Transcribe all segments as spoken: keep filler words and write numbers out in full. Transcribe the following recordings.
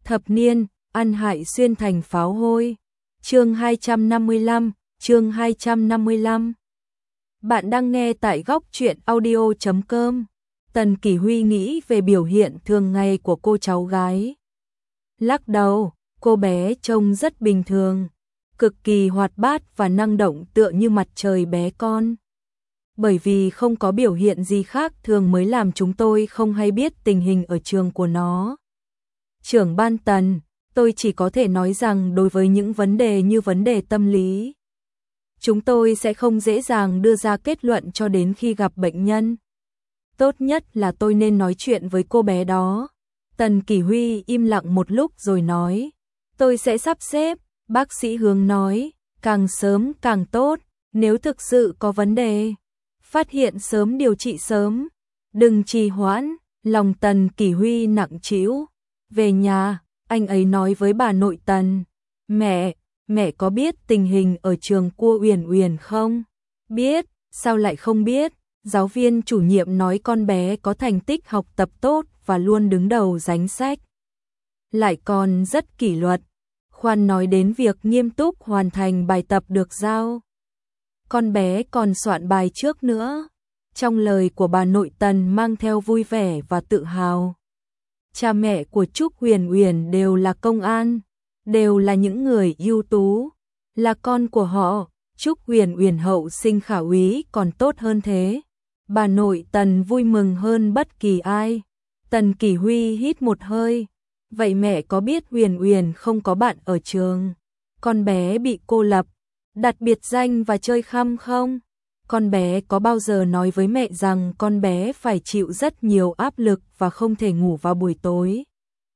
Thập niên, ăn hại xuyên thành pháo hôi. Chương hai trăm năm mươi lăm, chương hai trăm năm mươi lăm. Bạn đang nghe tại góc truyện audio chấm com. Tần Kỷ Huy nghĩ về biểu hiện thường ngày của cô cháu gái. Lắc đầu, cô bé trông rất bình thường, cực kỳ hoạt bát và năng động tựa như mặt trời bé con. Bởi vì không có biểu hiện gì khác thường mới làm chúng tôi không hay biết tình hình ở trường của nó. Trưởng ban Tần, tôi chỉ có thể nói rằng đối với những vấn đề như vấn đề tâm lý, chúng tôi sẽ không dễ dàng đưa ra kết luận cho đến khi gặp bệnh nhân. Tốt nhất là tôi nên nói chuyện với cô bé đó. Tần Kỷ Huy im lặng một lúc rồi nói, tôi sẽ sắp xếp. Bác sĩ Hướng nói, càng sớm càng tốt, nếu thực sự có vấn đề, phát hiện sớm điều trị sớm, đừng trì hoãn. Lòng Tần Kỷ Huy nặng trĩu. Về nhà, anh ấy nói với bà nội Tần, mẹ, mẹ có biết tình hình ở trường Cua Uyển Uyển không? Biết, sao lại không biết? Giáo viên chủ nhiệm nói con bé có thành tích học tập tốt và luôn đứng đầu danh sách, lại còn rất kỷ luật. Khoan nói đến việc nghiêm túc hoàn thành bài tập được giao, con bé còn soạn bài trước nữa. Trong lời của bà nội Tần mang theo vui vẻ và tự hào. Cha mẹ của Trúc Uyển Uyển đều là công an, đều là những người ưu tú, là con của họ. Trúc Uyển Uyển hậu sinh khả úy còn tốt hơn thế. Bà nội Tần vui mừng hơn bất kỳ ai. Tần Kỷ Huy hít một hơi. Vậy mẹ có biết Uyển Uyển không có bạn ở trường, con bé bị cô lập, đặt biệt danh và chơi khăm không? Con bé có bao giờ nói với mẹ rằng con bé phải chịu rất nhiều áp lực và không thể ngủ vào buổi tối?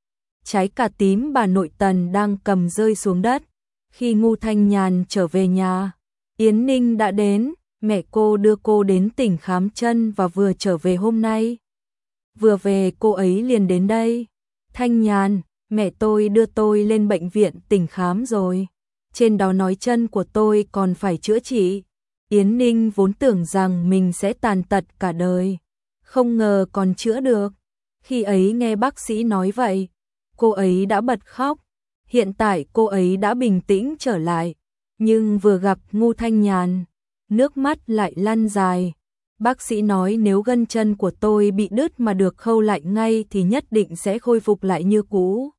Trái cà tím bà nội Tần đang cầm rơi xuống đất. Khi Ngô Thanh Nhàn trở về nhà, Yến Ninh đã đến. Mẹ cô đưa cô đến tỉnh khám chân và vừa trở về hôm nay. Vừa về cô ấy liền đến đây. Thanh Nhàn, mẹ tôi đưa tôi lên bệnh viện tỉnh khám rồi. Trên đó nói chân của tôi còn phải chữa trị. Yến Ninh vốn tưởng rằng mình sẽ tàn tật cả đời, không ngờ còn chữa được. Khi ấy nghe bác sĩ nói vậy, cô ấy đã bật khóc. Hiện tại cô ấy đã bình tĩnh trở lại, nhưng vừa gặp Ngô Thanh Nhàn, nước mắt lại lăn dài. Bác sĩ nói nếu gân chân của tôi bị đứt mà được khâu lại ngay thì nhất định sẽ khôi phục lại như cũ.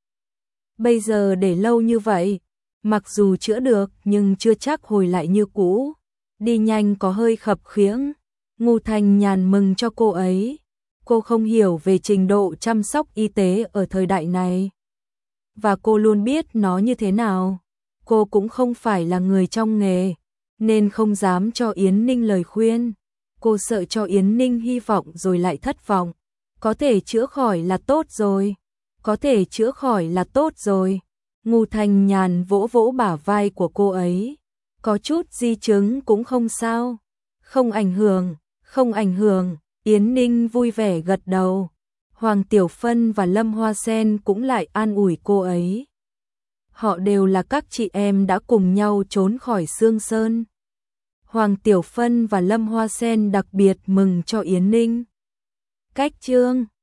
Bây giờ để lâu như vậy, mặc dù chữa được nhưng chưa chắc hồi lại như cũ. Đi nhanh có hơi khập khiễng. Ngô Thanh Nhàn mừng cho cô ấy. Cô không hiểu về trình độ chăm sóc y tế ở thời đại này, và cô luôn biết nó như thế nào. Cô cũng không phải là người trong nghề, nên không dám cho Yến Ninh lời khuyên. Cô sợ cho Yến Ninh hy vọng rồi lại thất vọng. Có thể chữa khỏi là tốt rồi. Có thể chữa khỏi là tốt rồi. Ngô Thanh Nhàn vỗ vỗ bả vai của cô ấy. Có chút di chứng cũng không sao. Không ảnh hưởng, không ảnh hưởng. Yến Ninh vui vẻ gật đầu. Hoàng Tiểu Phân và Lâm Hoa Sen cũng lại an ủi cô ấy. Họ đều là các chị em đã cùng nhau trốn khỏi Sương Sơn. Hoàng Tiểu Phân và Lâm Hoa Sen đặc biệt mừng cho Yến Ninh. Cách chương